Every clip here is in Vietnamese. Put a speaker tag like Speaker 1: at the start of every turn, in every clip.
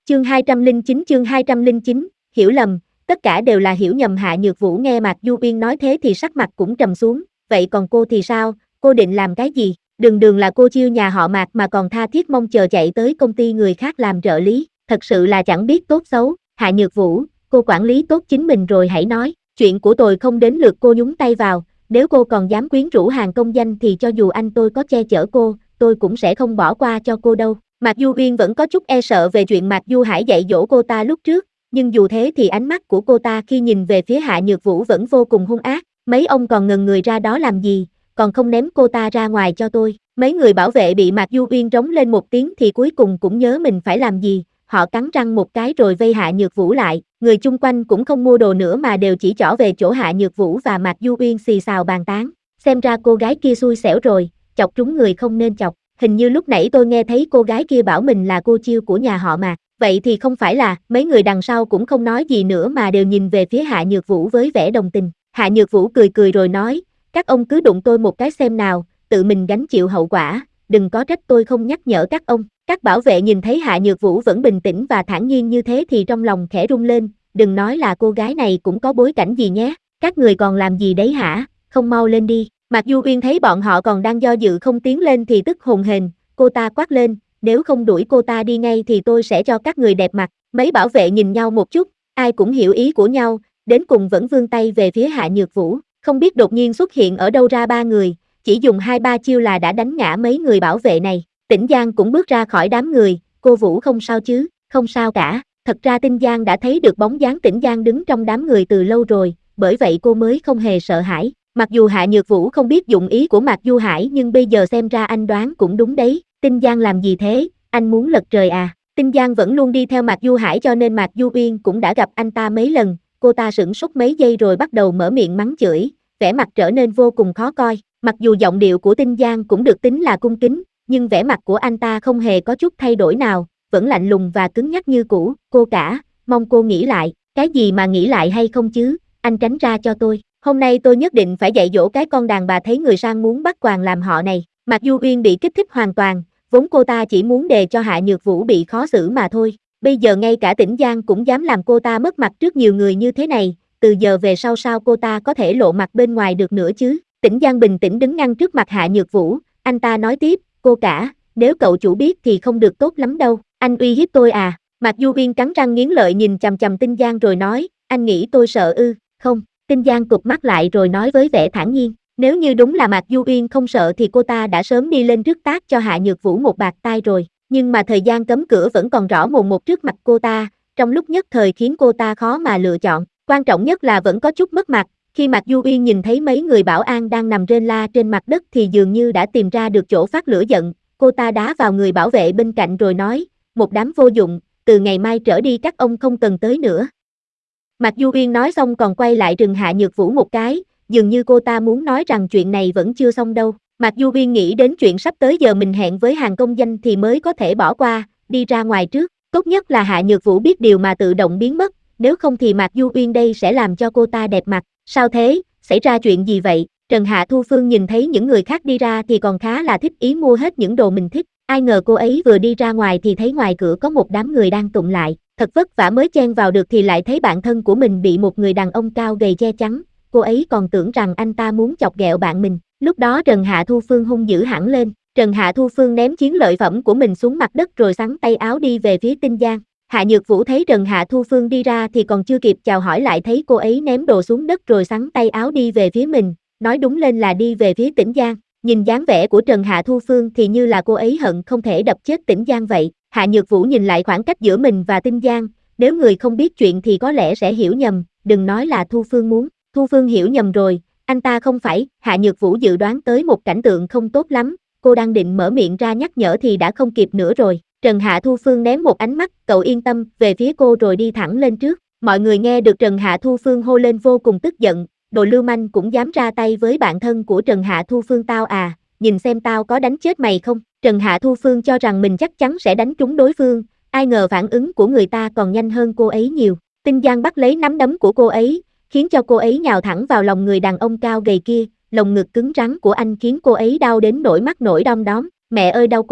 Speaker 1: Chương 209, hiểu lầm, tất cả đều là hiểu nhầm. Hạ Nhược Vũ nghe Mạc Du Uyên nói thế thì sắc mặt cũng trầm xuống, vậy còn cô thì sao, cô định làm cái gì? Đường đường là cô chiêu nhà họ Mạc mà còn tha thiết mong chờ chạy tới công ty người khác làm trợ lý, thật sự là chẳng biết tốt xấu. Hạ Nhược Vũ, cô quản lý tốt chính mình rồi hãy nói, chuyện của tôi không đến lượt cô nhúng tay vào, nếu cô còn dám quyến rũ hàng công danh thì cho dù anh tôi có che chở cô, tôi cũng sẽ không bỏ qua cho cô đâu. Mạc Du Uyên vẫn có chút e sợ về chuyện Mạc Du Hải dạy dỗ cô ta lúc trước, nhưng dù thế thì ánh mắt của cô ta khi nhìn về phía Hạ Nhược Vũ vẫn vô cùng hung ác. Mấy ông còn ngần người ra đó làm gì, còn không ném cô ta ra ngoài cho tôi. Mấy người bảo vệ bị Mạc Du Uyên rống lên một tiếng thì cuối cùng cũng nhớ mình phải làm gì, họ cắn răng một cái rồi vây Hạ Nhược Vũ lại. Người chung quanh cũng không mua đồ nữa mà đều chỉ trỏ về chỗ Hạ Nhược Vũ và Mạc Du Uyên xì xào bàn tán. Xem ra cô gái kia xui xẻo rồi, chọc trúng người không nên chọc. Hình như lúc nãy tôi nghe thấy cô gái kia bảo mình là cô chiêu của nhà họ Mạc. Vậy thì không phải là, mấy người đằng sau cũng không nói gì nữa mà đều nhìn về phía Hạ Nhược Vũ với vẻ đồng tình. Hạ Nhược Vũ cười cười rồi nói, các ông cứ đụng tôi một cái xem nào, tự mình gánh chịu hậu quả, đừng có trách tôi không nhắc nhở các ông. Các bảo vệ nhìn thấy Hạ Nhược Vũ vẫn bình tĩnh và thản nhiên như thế thì trong lòng khẽ rung lên, đừng nói là cô gái này cũng có bối cảnh gì nhé, các người còn làm gì đấy hả, không mau lên đi. Mạc Du Uyên thấy bọn họ còn đang do dự không tiến lên thì tức hồn hển, cô ta quát lên, nếu không đuổi cô ta đi ngay thì tôi sẽ cho các người đẹp mặt. Mấy bảo vệ nhìn nhau một chút, ai cũng hiểu ý của nhau, đến cùng vẫn vươn tay về phía Hạ Nhược Vũ, không biết đột nhiên xuất hiện ở đâu ra ba người, chỉ dùng 2-3 chiêu là đã đánh ngã mấy người bảo vệ này. Tĩnh Giang cũng bước ra khỏi đám người, cô Vũ không sao chứ, không sao cả. Thật ra Tĩnh Giang đã thấy được bóng dáng Tĩnh Giang đứng trong đám người từ lâu rồi, bởi vậy cô mới không hề sợ hãi. Mặc dù Hạ Nhược Vũ không biết dụng ý của Mạc Du Hải nhưng bây giờ xem ra anh đoán cũng đúng đấy. Tĩnh Giang làm gì thế, anh muốn lật trời à? Tĩnh Giang vẫn luôn đi theo Mạc Du Hải cho nên Mạc Du Uyên cũng đã gặp anh ta mấy lần, cô ta sửng sốt mấy giây rồi bắt đầu mở miệng mắng chửi, vẻ mặt trở nên vô cùng khó coi. Mặc dù giọng điệu của Tĩnh Giang cũng được tính là cung kính, nhưng vẻ mặt của anh ta không hề có chút thay đổi nào, vẫn lạnh lùng và cứng nhắc như cũ. Cô cả, mong cô nghĩ lại, cái gì mà nghĩ lại hay không chứ, anh tránh ra cho tôi. Hôm nay tôi nhất định phải dạy dỗ cái con đàn bà thấy người sang muốn bắt quàng làm họ này. Mạc Du Uyên bị kích thích hoàn toàn, vốn cô ta chỉ muốn để cho Hạ Nhược Vũ bị khó xử mà thôi. Bây giờ ngay cả Tĩnh Giang cũng dám làm cô ta mất mặt trước nhiều người như thế này, từ giờ về sau sao cô ta có thể lộ mặt bên ngoài được nữa chứ? Tĩnh Giang bình tĩnh đứng ngăn trước mặt Hạ Nhược Vũ, anh ta nói tiếp, cô cả, nếu cậu chủ biết thì không được tốt lắm đâu, anh uy hiếp tôi à? Mạc Du Uyên cắn răng nghiến lợi nhìn chằm chằm Tĩnh Giang rồi nói, anh nghĩ tôi sợ ư? Không. Tĩnh Giang cụp mắt lại rồi nói với vẻ thản nhiên, nếu như đúng là Mạc Du Uyên không sợ thì cô ta đã sớm đi lên trước tát cho Hạ Nhược Vũ một bạt tai rồi, nhưng mà thời gian cấm cửa vẫn còn rõ mồn một trước mặt cô ta, trong lúc nhất thời khiến cô ta khó mà lựa chọn, quan trọng nhất là vẫn có chút mất mặt. Khi Mạc Du Uyên nhìn thấy mấy người bảo an đang nằm rên la trên mặt đất thì dường như đã tìm ra được chỗ phát lửa giận, cô ta đá vào người bảo vệ bên cạnh rồi nói, một đám vô dụng, từ ngày mai trở đi các ông không cần tới nữa. Mạc Du Uyên nói xong còn quay lại rừng Hạ Nhược Vũ một cái, dường như cô ta muốn nói rằng chuyện này vẫn chưa xong đâu. Mạc Du Uyên nghĩ đến chuyện sắp tới giờ mình hẹn với hàng công danh thì mới có thể bỏ qua, đi ra ngoài trước, tốt nhất là Hạ Nhược Vũ biết điều mà tự động biến mất, nếu không thì Mạc Du Uyên đây sẽ làm cho cô ta đẹp mặt. Sao thế, xảy ra chuyện gì vậy? Trần Hạ Thu Phương nhìn thấy những người khác đi ra thì còn khá là thích ý mua hết những đồ mình thích, ai ngờ cô ấy vừa đi ra ngoài thì thấy ngoài cửa có một đám người đang tụng lại, thật vất vả mới chen vào được thì lại thấy bạn thân của mình bị một người đàn ông cao gầy che chắn, cô ấy còn tưởng rằng anh ta muốn chọc ghẹo bạn mình, lúc đó Trần Hạ Thu Phương hung dữ hẳn lên, Trần Hạ Thu Phương ném chiến lợi phẩm của mình xuống mặt đất rồi xắn tay áo đi về phía Tĩnh Giang. Hạ Nhược Vũ thấy Trần Hạ Thu Phương đi ra thì còn chưa kịp chào hỏi lại thấy cô ấy ném đồ xuống đất rồi xắn tay áo đi về phía mình, nói đúng lên là đi về phía Tĩnh Giang. Nhìn dáng vẻ của Trần Hạ Thu Phương thì như là cô ấy hận không thể đập chết Tĩnh Giang vậy. Hạ Nhược Vũ nhìn lại khoảng cách giữa mình và Tĩnh Giang, nếu người không biết chuyện thì có lẽ sẽ hiểu nhầm, đừng nói là Thu Phương muốn. Thu Phương hiểu nhầm rồi, anh ta không phải. Hạ Nhược Vũ dự đoán tới một cảnh tượng không tốt lắm, cô đang định mở miệng ra nhắc nhở thì đã không kịp nữa rồi. Trần Hạ Thu Phương ném một ánh mắt, cậu yên tâm, về phía cô rồi đi thẳng lên trước. Mọi người nghe được Trần Hạ Thu Phương hô lên vô cùng tức giận, đồ lưu manh cũng dám ra tay với bạn thân của Trần Hạ Thu Phương tao à, nhìn xem tao có đánh chết mày không. Trần Hạ Thu Phương cho rằng mình chắc chắn sẽ đánh trúng đối phương, ai ngờ phản ứng của người ta còn nhanh hơn cô ấy nhiều. Tĩnh Giang bắt lấy nắm đấm của cô ấy, khiến cho cô ấy nhào thẳng vào lòng người đàn ông cao gầy kia, lồng ngực cứng rắn của anh khiến cô ấy đau đến nỗi mắt nổi đom đóm. Mẹ ơi đau quá,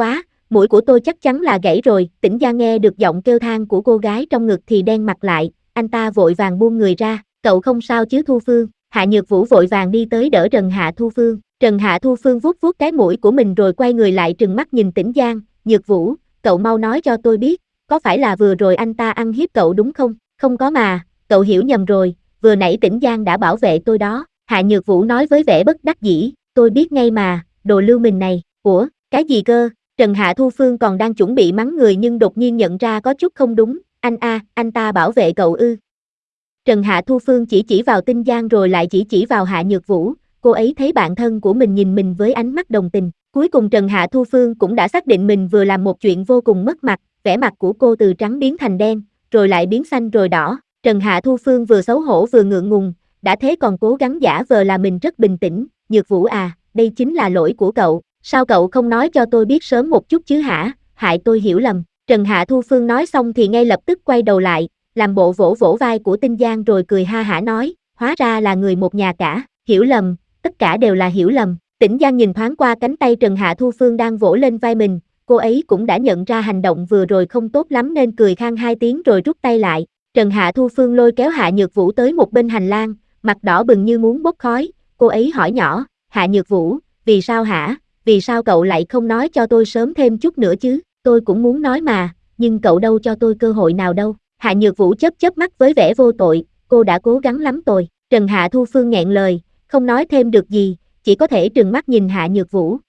Speaker 1: mũi của tôi chắc chắn là gãy rồi. Tĩnh Gia nghe được giọng kêu than của cô gái trong ngực thì đen mặt lại, anh ta vội vàng buông người ra, cậu không sao chứ Thu Phương? Hạ Nhược Vũ vội vàng đi tới đỡ Trần Hạ Thu Phương. Trần Hạ Thu Phương vuốt vuốt cái mũi của mình rồi quay người lại trừng mắt nhìn Tĩnh Giang, Nhược Vũ, cậu mau nói cho tôi biết, có phải là vừa rồi anh ta ăn hiếp cậu đúng không? Không có mà, cậu hiểu nhầm rồi, vừa nãy Tĩnh Giang đã bảo vệ tôi đó. Hạ Nhược Vũ nói với vẻ bất đắc dĩ, tôi biết ngay mà, đồ lưu mình này, ủa, cái gì cơ? Trần Hạ Thu Phương còn đang chuẩn bị mắng người nhưng đột nhiên nhận ra có chút không đúng, anh ta bảo vệ cậu ư? Trần Hạ Thu Phương chỉ vào Tinh Giang rồi lại chỉ vào Hạ Nhược Vũ, cô ấy thấy bạn thân của mình nhìn mình với ánh mắt đồng tình. Cuối cùng Trần Hạ Thu Phương cũng đã xác định mình vừa làm một chuyện vô cùng mất mặt, vẻ mặt của cô từ trắng biến thành đen, rồi lại biến xanh rồi đỏ. Trần Hạ Thu Phương vừa xấu hổ vừa ngượng ngùng, đã thế còn cố gắng giả vờ là mình rất bình tĩnh. Nhược Vũ à, đây chính là lỗi của cậu, sao cậu không nói cho tôi biết sớm một chút chứ hả, hại tôi hiểu lầm. Trần Hạ Thu Phương nói xong thì ngay lập tức quay đầu lại, làm bộ vỗ vỗ vai của Tinh Giang rồi cười ha hả nói, hóa ra là người một nhà cả, hiểu lầm, tất cả đều là hiểu lầm. Tĩnh Giang nhìn thoáng qua cánh tay Trần Hạ Thu Phương đang vỗ lên vai mình, cô ấy cũng đã nhận ra hành động vừa rồi không tốt lắm nên cười khan hai tiếng rồi rút tay lại. Trần Hạ Thu Phương lôi kéo Hạ Nhược Vũ tới một bên hành lang, mặt đỏ bừng như muốn bốc khói, cô ấy hỏi nhỏ, Hạ Nhược Vũ, vì sao hả, vì sao cậu lại không nói cho tôi sớm thêm chút nữa chứ, tôi cũng muốn nói mà, nhưng cậu đâu cho tôi cơ hội nào đâu. Hạ Nhược Vũ chớp mắt với vẻ vô tội, cô đã cố gắng lắm rồi. Trần Hạ Thu Phương nghẹn lời, không nói thêm được gì, chỉ có thể trừng mắt nhìn Hạ Nhược Vũ.